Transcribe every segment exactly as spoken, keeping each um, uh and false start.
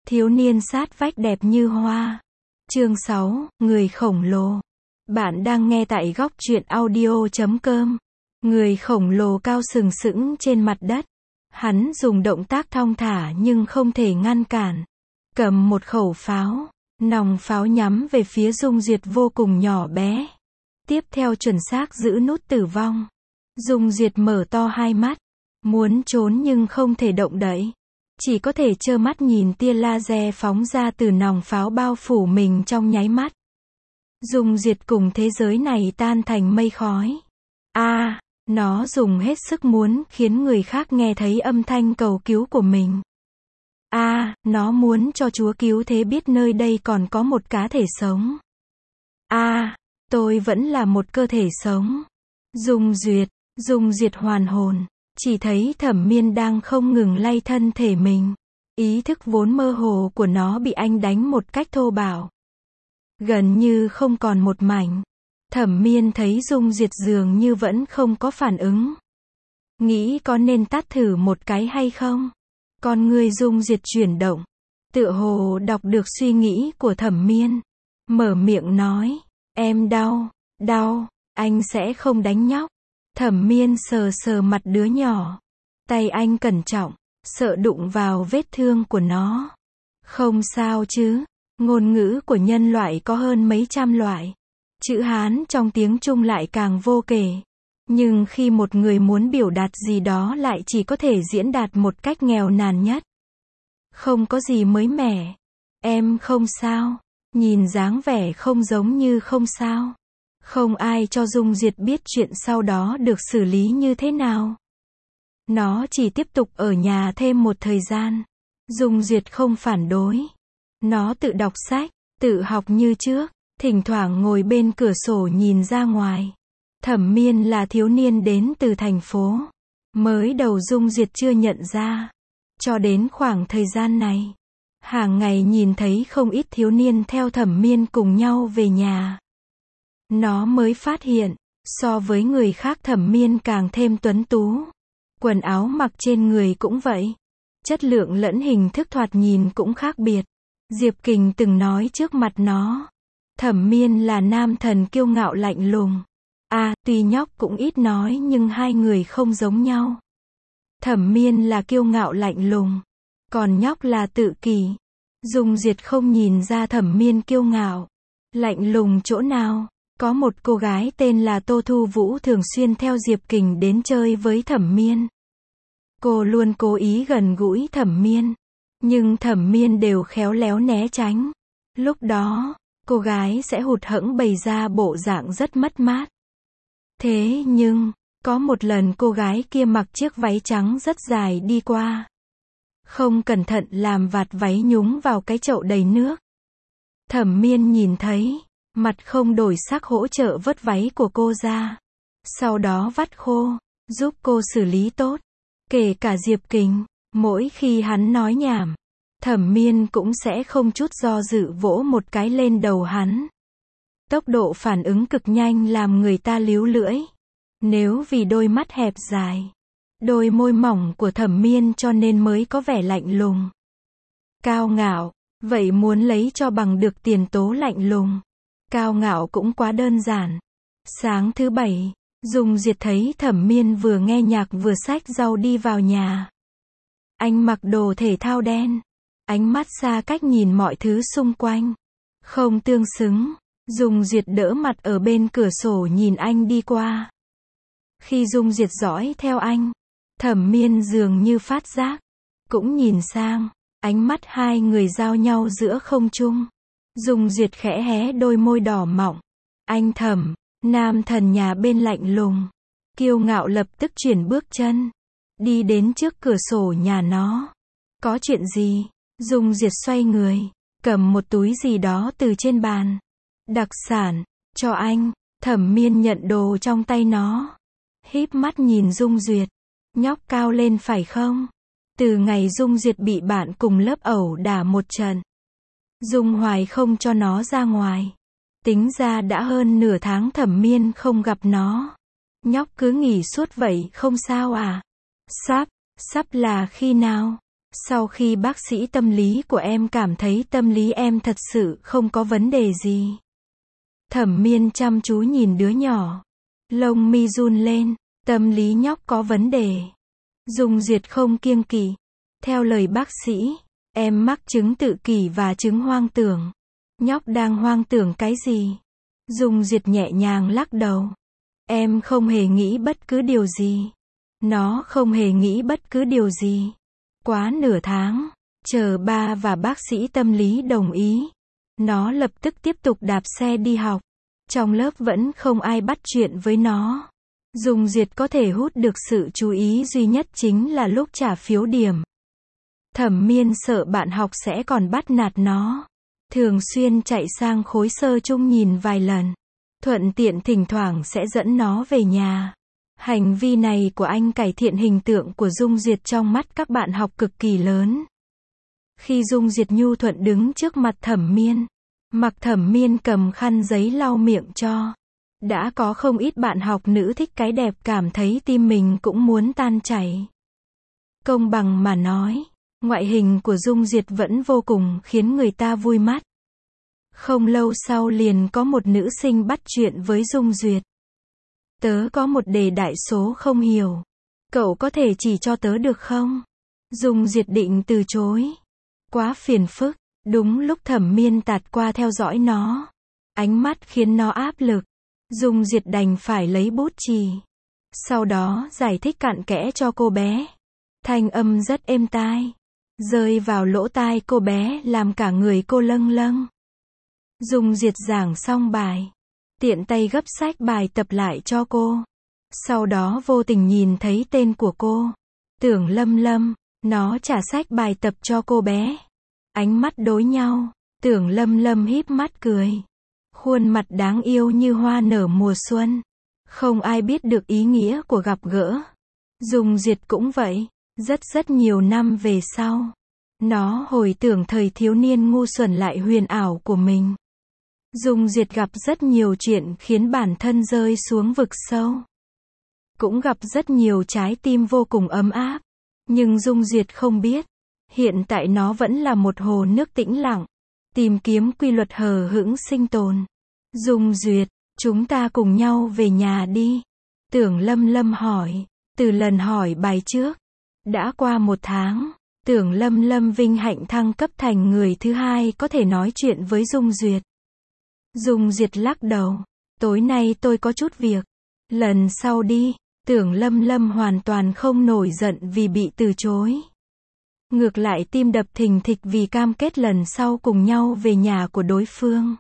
Thiếu niên sát vách đẹp như hoa. Chương sáu, người khổng lồ. Bạn đang nghe tại góc truyện audio chấm com. Người khổng lồ cao sừng sững trên mặt đất. Hắn dùng động tác thong thả nhưng không thể ngăn cản. Cầm một khẩu pháo, nòng pháo nhắm về phía Dung Duyệt vô cùng nhỏ bé. Tiếp theo chuẩn xác giữ nút tử vong. Dung Duyệt mở to hai mắt, muốn trốn nhưng không thể động đậy. Chỉ có thể trơ mắt nhìn tia laser phóng ra từ nòng pháo bao phủ mình trong nháy mắt. Dung Duyệt cùng thế giới này tan thành mây khói. A, à, nó dùng hết sức muốn khiến người khác nghe thấy âm thanh cầu cứu của mình. A, à, nó muốn cho Chúa cứu thế biết nơi đây còn có một cá thể sống. A, à, tôi vẫn là một cơ thể sống. Dung Duyệt, Dung Duyệt hoàn hồn. Chỉ thấy Thẩm Miên đang không ngừng lay thân thể mình. Ý thức vốn mơ hồ của nó bị anh đánh một cách thô bạo. Gần như không còn một mảnh. Thẩm Miên thấy Dung Duyệt dường như vẫn không có phản ứng. Nghĩ có nên tát thử một cái hay không? Con người Dung Duyệt chuyển động. Tựa hồ đọc được suy nghĩ của Thẩm Miên. Mở miệng nói. Em đau, đau, anh sẽ không đánh nhóc. Thẩm Miên sờ sờ mặt đứa nhỏ. Tay anh cẩn trọng, sợ đụng vào vết thương của nó. Không sao chứ, ngôn ngữ của nhân loại có hơn mấy trăm loại. Chữ Hán trong tiếng Trung lại càng vô kể. Nhưng khi một người muốn biểu đạt gì đó lại chỉ có thể diễn đạt một cách nghèo nàn nhất. Không có gì mới mẻ. Em không sao. Nhìn dáng vẻ không giống như không sao. Không ai cho Dung Duyệt biết chuyện sau đó được xử lý như thế nào. Nó chỉ tiếp tục ở nhà thêm một thời gian. Dung Duyệt không phản đối. Nó tự đọc sách, tự học như trước, thỉnh thoảng ngồi bên cửa sổ nhìn ra ngoài. Thẩm Miên là thiếu niên đến từ thành phố. Mới đầu Dung Duyệt chưa nhận ra. Cho đến khoảng thời gian này, hàng ngày nhìn thấy không ít thiếu niên theo Thẩm Miên cùng nhau về nhà. Nó mới phát hiện, so với người khác Thẩm Miên càng thêm tuấn tú. Quần áo mặc trên người cũng vậy. Chất lượng lẫn hình thức thoạt nhìn cũng khác biệt. Diệp Kình từng nói trước mặt nó. Thẩm Miên là nam thần kiêu ngạo lạnh lùng. À, tuy nhóc cũng ít nói nhưng hai người không giống nhau. Thẩm Miên là kiêu ngạo lạnh lùng. Còn nhóc là tự kỷ. Dung Duyệt không nhìn ra Thẩm Miên kiêu ngạo. Lạnh lùng chỗ nào? Có một cô gái tên là Tô Thu Vũ thường xuyên theo Diệp Kình đến chơi với Thẩm Miên. Cô luôn cố ý gần gũi Thẩm Miên. Nhưng Thẩm Miên đều khéo léo né tránh. Lúc đó, cô gái sẽ hụt hẫng bày ra bộ dạng rất mất mát. Thế nhưng, có một lần cô gái kia mặc chiếc váy trắng rất dài đi qua. Không cẩn thận làm vạt váy nhúng vào cái chậu đầy nước. Thẩm Miên nhìn thấy. Mặt không đổi sắc hỗ trợ vớt váy của cô ra. Sau đó vắt khô, giúp cô xử lý tốt. Kể cả Diệp Kình, mỗi khi hắn nói nhảm, Thẩm Miên cũng sẽ không chút do dự vỗ một cái lên đầu hắn. Tốc độ phản ứng cực nhanh làm người ta líu lưỡi. Nếu vì đôi mắt hẹp dài, đôi môi mỏng của Thẩm Miên cho nên mới có vẻ lạnh lùng. Cao ngạo, vậy muốn lấy cho bằng được tiền tố lạnh lùng. Cao ngạo cũng quá đơn giản. Sáng thứ bảy, Dung Duyệt thấy Thẩm Miên vừa nghe nhạc vừa xách rau đi vào nhà. Anh mặc đồ thể thao đen. Ánh mắt xa cách nhìn mọi thứ xung quanh. Không tương xứng. Dung Duyệt đỡ mặt ở bên cửa sổ nhìn anh đi qua. Khi Dung Duyệt dõi theo anh, Thẩm Miên dường như phát giác. Cũng nhìn sang. Ánh mắt hai người giao nhau giữa không trung. Dung Duyệt khẽ hé đôi môi đỏ mọng. Anh Thẩm, nam thần nhà bên lạnh lùng. Kiêu ngạo lập tức chuyển bước chân. Đi đến trước cửa sổ nhà nó. Có chuyện gì? Dung Duyệt xoay người. Cầm một túi gì đó từ trên bàn. Đặc sản, cho anh. Thẩm Miên nhận đồ trong tay nó. Híp mắt nhìn Dung Duyệt. Nhóc cao lên phải không? Từ ngày Dung Duyệt bị bạn cùng lớp ẩu đả một trận. Dung Hoài không cho nó ra ngoài. Tính ra đã hơn nửa tháng Thẩm Miên không gặp nó. Nhóc cứ nghỉ suốt vậy không sao à? Sắp, sắp là khi nào? Sau khi bác sĩ tâm lý của em cảm thấy tâm lý em thật sự không có vấn đề gì. Thẩm Miên chăm chú nhìn đứa nhỏ. Lông mi run lên, tâm lý nhóc có vấn đề. Dung Duyệt không kiêng kỵ. Theo lời bác sĩ, em mắc chứng tự kỷ và chứng hoang tưởng. Nhóc đang hoang tưởng cái gì? Dung Duyệt nhẹ nhàng lắc đầu. Em không hề nghĩ bất cứ điều gì. Nó không hề nghĩ bất cứ điều gì. Quá nửa tháng, chờ ba và bác sĩ tâm lý đồng ý. Nó lập tức tiếp tục đạp xe đi học. Trong lớp vẫn không ai bắt chuyện với nó. Dung Duyệt có thể hút được sự chú ý duy nhất chính là lúc trả phiếu điểm. Thẩm Miên sợ bạn học sẽ còn bắt nạt nó. Thường xuyên chạy sang khối sơ chung nhìn vài lần. Thuận tiện thỉnh thoảng sẽ dẫn nó về nhà. Hành vi này của anh cải thiện hình tượng của Dung Duyệt trong mắt các bạn học cực kỳ lớn. Khi Dung Duyệt nhu thuận đứng trước mặt Thẩm Miên, mặc Thẩm Miên cầm khăn giấy lau miệng cho. Đã có không ít bạn học nữ thích cái đẹp cảm thấy tim mình cũng muốn tan chảy. Công bằng mà nói, ngoại hình của Dung Duyệt vẫn vô cùng khiến người ta vui mắt. Không lâu sau liền có một nữ sinh bắt chuyện với Dung Duyệt. Tớ có một đề đại số không hiểu. Cậu có thể chỉ cho tớ được không? Dung Duyệt định từ chối. Quá phiền phức. Đúng lúc Thẩm Miên tạt qua theo dõi nó. Ánh mắt khiến nó áp lực. Dung Duyệt đành phải lấy bút chì. Sau đó giải thích cặn kẽ cho cô bé. Thanh âm rất êm tai. Rơi vào lỗ tai cô bé làm cả người cô lâng lâng. Dung Duyệt giảng xong bài. Tiện tay gấp sách bài tập lại cho cô. Sau đó vô tình nhìn thấy tên của cô. Tưởng Lâm Lâm. Nó trả sách bài tập cho cô bé. Ánh mắt đối nhau. Tưởng Lâm Lâm híp mắt cười. Khuôn mặt đáng yêu như hoa nở mùa xuân. Không ai biết được ý nghĩa của gặp gỡ. Dung Duyệt cũng vậy. Rất rất nhiều năm về sau. Nó hồi tưởng thời thiếu niên ngu xuẩn lại huyền ảo của mình. Dung Duyệt gặp rất nhiều chuyện khiến bản thân rơi xuống vực sâu. Cũng gặp rất nhiều trái tim vô cùng ấm áp. Nhưng Dung Duyệt không biết. Hiện tại nó vẫn là một hồ nước tĩnh lặng. Tìm kiếm quy luật hờ hững sinh tồn. Dung Duyệt, chúng ta cùng nhau về nhà đi. Tưởng Lâm Lâm hỏi. Từ lần hỏi bài trước. Đã qua một tháng. Tưởng Lâm Lâm vinh hạnh thăng cấp thành người thứ hai có thể nói chuyện với Dung Duyệt. Dung Duyệt lắc đầu. Tối nay tôi có chút việc. Lần sau đi. Tưởng Lâm Lâm hoàn toàn không nổi giận vì bị từ chối. Ngược lại tim đập thình thịch vì cam kết lần sau cùng nhau về nhà của đối phương.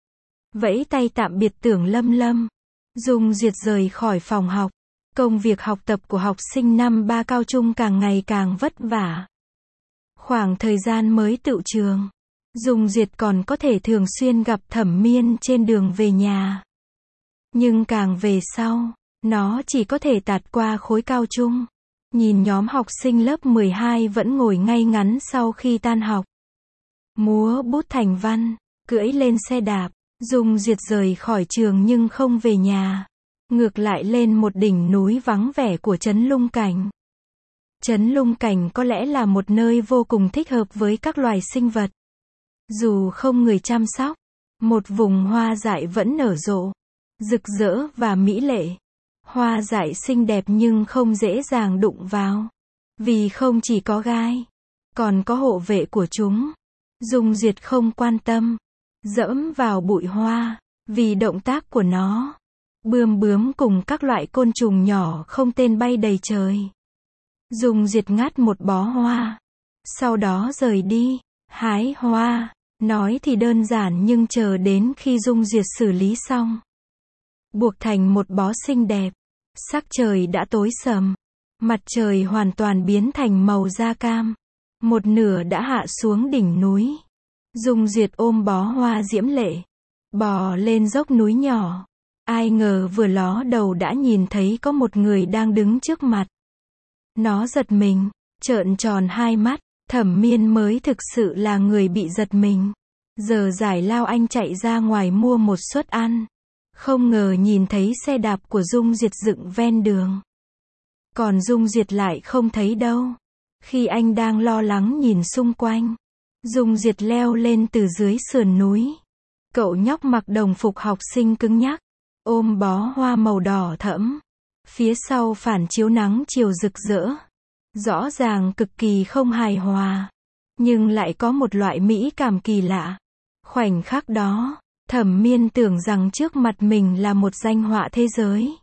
Vẫy tay tạm biệt Tưởng Lâm Lâm. Dung Duyệt rời khỏi phòng học. Công việc học tập của học sinh năm ba cao trung càng ngày càng vất vả. Khoảng thời gian mới tựu trường, Dung Duyệt còn có thể thường xuyên gặp Thẩm Miên trên đường về nhà. Nhưng càng về sau, nó chỉ có thể tạt qua khối cao trung. Nhìn nhóm học sinh lớp mười hai vẫn ngồi ngay ngắn sau khi tan học. Múa bút thành văn, cưỡi lên xe đạp, Dung Duyệt rời khỏi trường nhưng không về nhà. Ngược lại lên một đỉnh núi vắng vẻ của trấn Lung Cảnh. Trấn Lung Cảnh có lẽ là một nơi vô cùng thích hợp với các loài sinh vật. Dù không người chăm sóc, một vùng hoa dại vẫn nở rộ, rực rỡ và mỹ lệ. Hoa dại xinh đẹp nhưng không dễ dàng đụng vào. Vì không chỉ có gai, còn có hộ vệ của chúng. Dung Duyệt không quan tâm. Dẫm vào bụi hoa. Vì động tác của nó. Bươm bướm cùng các loại côn trùng nhỏ không tên bay đầy trời. Dung Duyệt ngắt một bó hoa. Sau đó rời đi. Hái hoa. Nói thì đơn giản nhưng chờ đến khi Dung Duyệt xử lý xong. Buộc thành một bó xinh đẹp. Sắc trời đã tối sầm. Mặt trời hoàn toàn biến thành màu da cam. Một nửa đã hạ xuống đỉnh núi. Dung Duyệt ôm bó hoa diễm lệ. Bò lên dốc núi nhỏ. Ai ngờ vừa ló đầu đã nhìn thấy có một người đang đứng trước mặt. Nó giật mình, trợn tròn hai mắt. Thẩm Miên mới thực sự là người bị giật mình. Giờ giải lao anh chạy ra ngoài mua một suất ăn. Không ngờ nhìn thấy xe đạp của Dung Duyệt dựng ven đường. Còn Dung Duyệt lại không thấy đâu. Khi anh đang lo lắng nhìn xung quanh, Dung Duyệt leo lên từ dưới sườn núi. Cậu nhóc mặc đồng phục học sinh cứng nhắc, ôm bó hoa màu đỏ thẫm. Phía sau phản chiếu nắng chiều rực rỡ. Rõ ràng cực kỳ không hài hòa, nhưng lại có một loại mỹ cảm kỳ lạ. Khoảnh khắc đó, Thẩm Miên tưởng rằng trước mặt mình là một danh họa thế giới.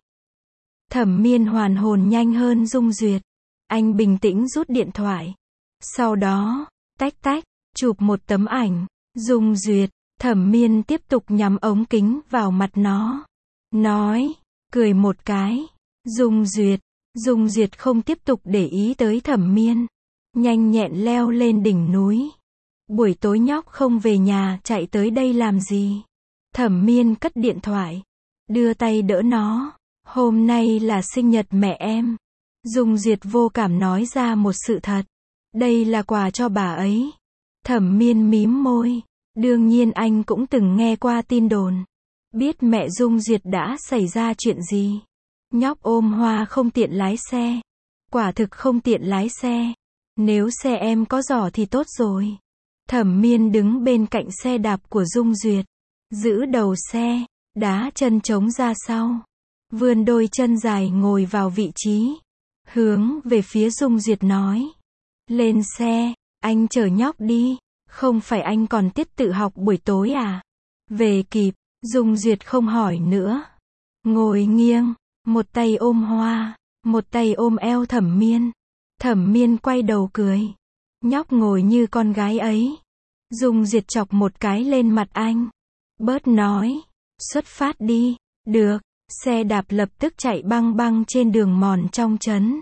Thẩm Miên hoàn hồn nhanh hơn Dung Duyệt. Anh bình tĩnh rút điện thoại. Sau đó, tách tách, chụp một tấm ảnh. Dung Duyệt, Thẩm Miên tiếp tục nhắm ống kính vào mặt nó. Nói, cười một cái. Dung Duyệt, Dung Duyệt không tiếp tục để ý tới Thẩm Miên. Nhanh nhẹn leo lên đỉnh núi. Buổi tối nhóc không về nhà, chạy tới đây làm gì? Thẩm Miên cất điện thoại, đưa tay đỡ nó. Hôm nay là sinh nhật mẹ em. Dung Duyệt vô cảm nói ra một sự thật. Đây là quà cho bà ấy. Thẩm Miên mím môi. Đương nhiên anh cũng từng nghe qua tin đồn. Biết mẹ Dung Duyệt đã xảy ra chuyện gì. Nhóc ôm hoa không tiện lái xe. Quả thực không tiện lái xe. Nếu xe em có giỏ thì tốt rồi. Thẩm Miên đứng bên cạnh xe đạp của Dung Duyệt. Giữ đầu xe, đá chân trống ra sau. Vươn đôi chân dài ngồi vào vị trí. Hướng về phía Dung Duyệt nói. Lên xe, anh chở nhóc đi. Không phải anh còn tiết tự học buổi tối à? Về kịp, Dung Duyệt không hỏi nữa. Ngồi nghiêng, một tay ôm hoa, một tay ôm eo Thẩm Miên. Thẩm Miên quay đầu cười. Nhóc ngồi như con gái ấy. Dung Duyệt chọc một cái lên mặt anh. Bớt nói. Xuất phát đi. Được. Xe đạp lập tức chạy băng băng trên đường mòn trong trấn.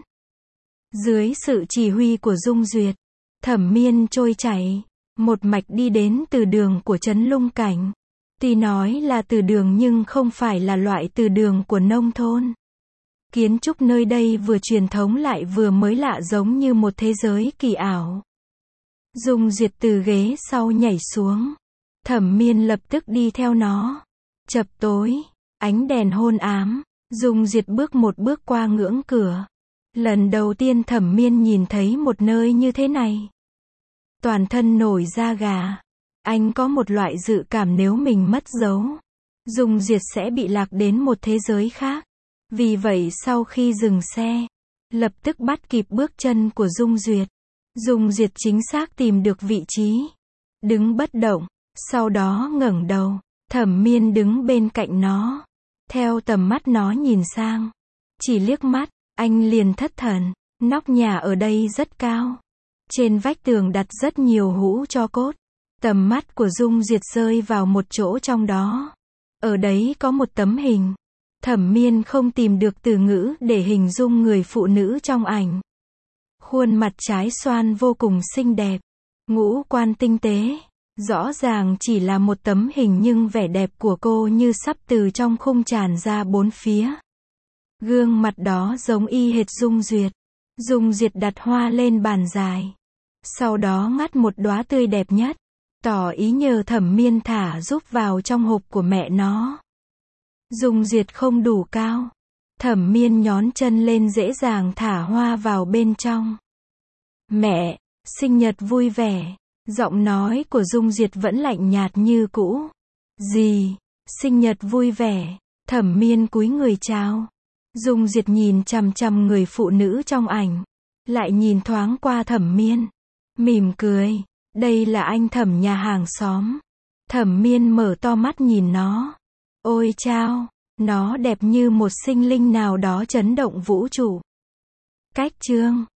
Dưới sự chỉ huy của Dung Duyệt, Thẩm Miên trôi chảy, một mạch đi đến từ đường của trấn Lung Cảnh. Tuy nói là từ đường nhưng không phải là loại từ đường của nông thôn. Kiến trúc nơi đây vừa truyền thống lại vừa mới lạ, giống như một thế giới kỳ ảo. Dung Duyệt từ ghế sau nhảy xuống. Thẩm Miên lập tức đi theo nó. Chập tối, ánh đèn hôn ám, Dung Duyệt bước một bước qua ngưỡng cửa. Lần đầu tiên Thẩm Miên nhìn thấy một nơi như thế này. Toàn thân nổi da gà. Anh có một loại dự cảm nếu mình mất dấu, Dung Duyệt sẽ bị lạc đến một thế giới khác. Vì vậy sau khi dừng xe, lập tức bắt kịp bước chân của Dung Duyệt. Dung Duyệt chính xác tìm được vị trí. Đứng bất động, sau đó ngẩng đầu. Thẩm Miên đứng bên cạnh nó. Theo tầm mắt nó nhìn sang, chỉ liếc mắt, anh liền thất thần. Nóc nhà ở đây rất cao. Trên vách tường đặt rất nhiều hũ tro cốt. Tầm mắt của Dung Duyệt rơi vào một chỗ trong đó. Ở đấy có một tấm hình. Thẩm Miên không tìm được từ ngữ để hình dung người phụ nữ trong ảnh. Khuôn mặt trái xoan vô cùng xinh đẹp. Ngũ quan tinh tế. Rõ ràng chỉ là một tấm hình nhưng vẻ đẹp của cô như sắp từ trong khung tràn ra bốn phía. Gương mặt đó giống y hệt Dung Duyệt. Dung Duyệt đặt hoa lên bàn dài. Sau đó ngắt một đóa tươi đẹp nhất. Tỏ ý nhờ Thẩm Miên thả giúp vào trong hộp của mẹ nó. Dung Duyệt không đủ cao. Thẩm Miên nhón chân lên dễ dàng thả hoa vào bên trong. Mẹ, sinh nhật vui vẻ. Giọng nói của Dung Duyệt vẫn lạnh nhạt như cũ. Gì? Sinh nhật vui vẻ. Thẩm Miên cúi người chào. Dung Duyệt nhìn chằm chằm người phụ nữ trong ảnh. Lại nhìn thoáng qua Thẩm Miên. Mỉm cười. Đây là anh Thẩm nhà hàng xóm. Thẩm Miên mở to mắt nhìn nó. Ôi chao, nó đẹp như một sinh linh nào đó chấn động vũ trụ. Cách chương